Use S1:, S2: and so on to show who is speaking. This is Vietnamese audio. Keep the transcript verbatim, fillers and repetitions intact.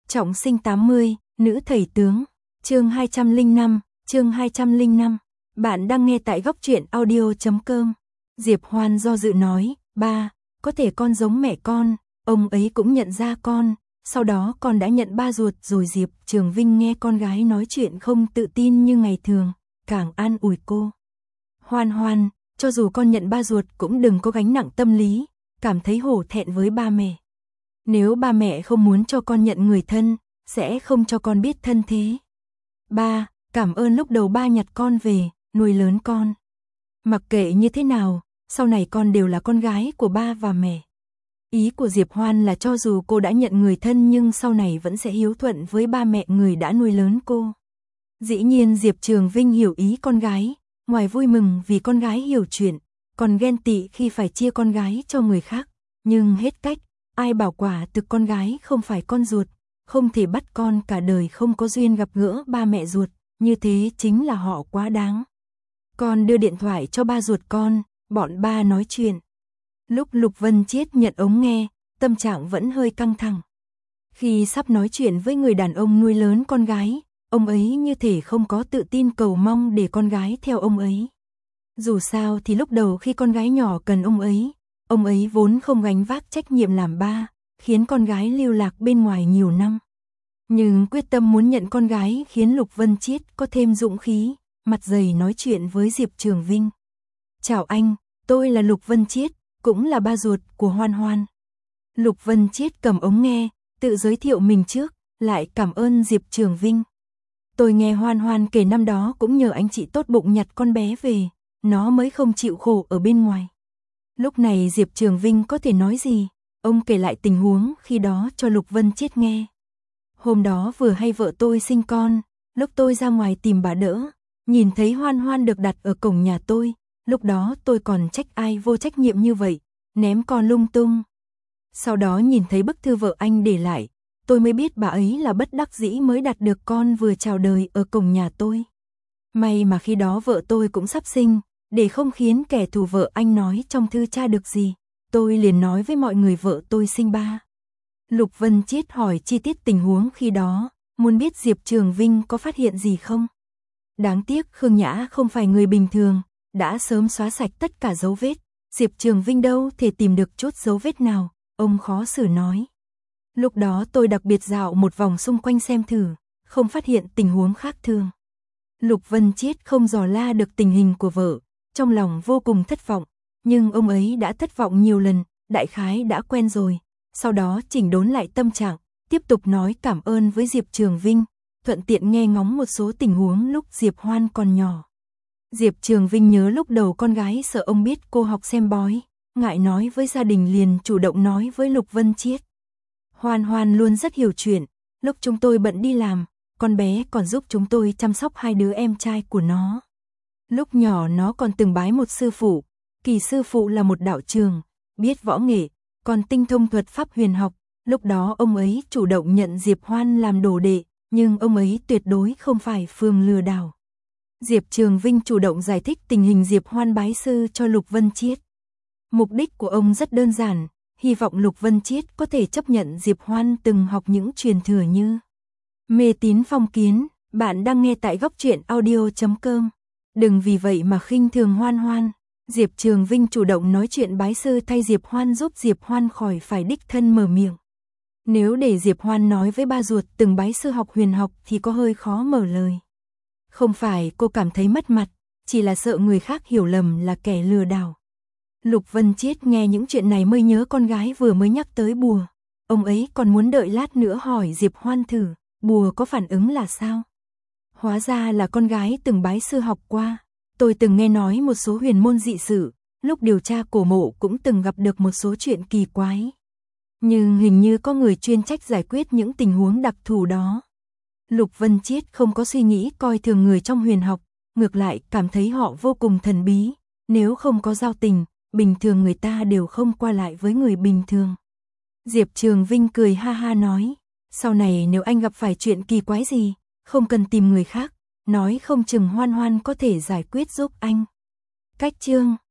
S1: Trọng sinh tám mươi, nữ thầy tướng, chương hai trăm lẻ năm, chương hai trăm lẻ năm. Bạn đang nghe tại góc truyện audio chấm com. Diệp Hoan do dự nói, ba, có thể con giống mẹ con, ông ấy cũng nhận ra con, sau đó con đã nhận ba ruột rồi. Diệp Trường Vinh nghe con gái nói chuyện không tự tin như ngày thường, càng an ủi cô. Hoan Hoan, cho dù con nhận ba ruột cũng đừng có gánh nặng tâm lý, cảm thấy hổ thẹn với ba mẹ. Nếu ba mẹ không muốn cho con nhận người thân, sẽ không cho con biết thân thế. Ba, cảm ơn lúc đầu ba nhặt con về, nuôi lớn con. Mặc kệ như thế nào, sau này con đều là con gái của ba và mẹ. Ý của Diệp Hoan là cho dù cô đã nhận người thân nhưng sau này vẫn sẽ hiếu thuận với ba mẹ người đã nuôi lớn cô. Dĩ nhiên Diệp Trường Vinh hiểu ý con gái, ngoài vui mừng vì con gái hiểu chuyện, còn ghen tị khi phải chia con gái cho người khác. Nhưng hết cách, ai bảo quả thực con gái không phải con ruột, không thể bắt con cả đời không có duyên gặp gỡ ba mẹ ruột, như thế chính là họ quá đáng. Con đưa điện thoại cho ba ruột con, bọn ba nói chuyện. Lúc Lục Vân Chiết nhận ống nghe, tâm trạng vẫn hơi căng thẳng. Khi sắp nói chuyện với người đàn ông nuôi lớn con gái, ông ấy như thể không có tự tin cầu mong để con gái theo ông ấy. Dù sao thì lúc đầu khi con gái nhỏ cần ông ấy, ông ấy vốn không gánh vác trách nhiệm làm ba, khiến con gái lưu lạc bên ngoài nhiều năm. Nhưng quyết tâm muốn nhận con gái khiến Lục Vân Chiết có thêm dũng khí, mặt dày nói chuyện với Diệp Trường Vinh. Chào anh, tôi là Lục Vân Chiết, cũng là ba ruột của Hoan Hoan. Lục Vân Chiết cầm ống nghe, tự giới thiệu mình trước, lại cảm ơn Diệp Trường Vinh. Tôi nghe Hoan Hoan kể năm đó cũng nhờ anh chị tốt bụng nhặt con bé về, nó mới không chịu khổ ở bên ngoài. Lúc này Diệp Trường Vinh có thể nói gì? Ông kể lại tình huống khi đó cho Lục Vân Chiết nghe. Hôm đó vừa hay vợ tôi sinh con, lúc tôi ra ngoài tìm bà đỡ, nhìn thấy Hoan Hoan được đặt ở cổng nhà tôi, lúc đó tôi còn trách ai vô trách nhiệm như vậy, ném con lung tung. Sau đó nhìn thấy bức thư vợ anh để lại, tôi mới biết bà ấy là bất đắc dĩ mới đặt được con vừa chào đời ở cổng nhà tôi. May mà khi đó vợ tôi cũng sắp sinh, để không khiến kẻ thù vợ anh nói trong thư tra được gì, tôi liền nói với mọi người vợ tôi sinh ba. Lục Vân Chiết hỏi chi tiết tình huống khi đó, muốn biết Diệp Trường Vinh có phát hiện gì không. Đáng tiếc Khương Nhã không phải người bình thường, đã sớm xóa sạch tất cả dấu vết. Diệp Trường Vinh đâu thể tìm được chút dấu vết nào, ông khó xử nói. Lúc đó tôi đặc biệt dạo một vòng xung quanh xem thử, không phát hiện tình huống khác thường. Lục Vân Chiết không dò la được tình hình của vợ, trong lòng vô cùng thất vọng, nhưng ông ấy đã thất vọng nhiều lần, đại khái đã quen rồi. Sau đó chỉnh đốn lại tâm trạng, tiếp tục nói cảm ơn với Diệp Trường Vinh, thuận tiện nghe ngóng một số tình huống lúc Diệp Hoan còn nhỏ. Diệp Trường Vinh nhớ lúc đầu con gái sợ ông biết cô học xem bói, ngại nói với gia đình liền chủ động nói với Lục Vân Chiết. Hoan Hoan luôn rất hiểu chuyện, lúc chúng tôi bận đi làm, con bé còn giúp chúng tôi chăm sóc hai đứa em trai của nó. Lúc nhỏ nó còn từng bái một sư phụ, Kỳ sư phụ là một đạo trường, biết võ nghệ, còn tinh thông thuật pháp huyền học. Lúc đó ông ấy chủ động nhận Diệp Hoan làm đồ đệ, nhưng ông ấy tuyệt đối không phải phường lừa đảo. Diệp Trường Vinh chủ động giải thích tình hình Diệp Hoan bái sư cho Lục Vân Chiết. Mục đích của ông rất đơn giản, hy vọng Lục Vân Chiết có thể chấp nhận Diệp Hoan từng học những truyền thừa như mê tín phong kiến. Bạn đang nghe tại góc truyện audio chấm com. Đừng vì vậy mà khinh thường Hoan Hoan. Diệp Trường Vinh chủ động nói chuyện bái sư thay Diệp Hoan, giúp Diệp Hoan khỏi phải đích thân mở miệng. Nếu để Diệp Hoan nói với ba ruột từng bái sư học huyền học thì có hơi khó mở lời. Không phải cô cảm thấy mất mặt, chỉ là sợ người khác hiểu lầm là kẻ lừa đảo. Lục Vân Chiết nghe những chuyện này mới nhớ con gái vừa mới nhắc tới bùa. Ông ấy còn muốn đợi lát nữa hỏi Diệp Hoan thử, bùa có phản ứng là sao? Hóa ra là con gái từng bái sư học qua. Tôi từng nghe nói một số huyền môn dị sự, lúc điều tra cổ mộ cũng từng gặp được một số chuyện kỳ quái. Nhưng hình như có người chuyên trách giải quyết những tình huống đặc thù đó. Lục Vân Chiết không có suy nghĩ coi thường người trong huyền học, ngược lại cảm thấy họ vô cùng thần bí, nếu không có giao tình, bình thường người ta đều không qua lại với người bình thường. Diệp Trường Vinh cười ha ha nói, sau này nếu anh gặp phải chuyện kỳ quái gì, không cần tìm người khác, nói không chừng Hoan Hoan có thể giải quyết giúp anh. Cách chương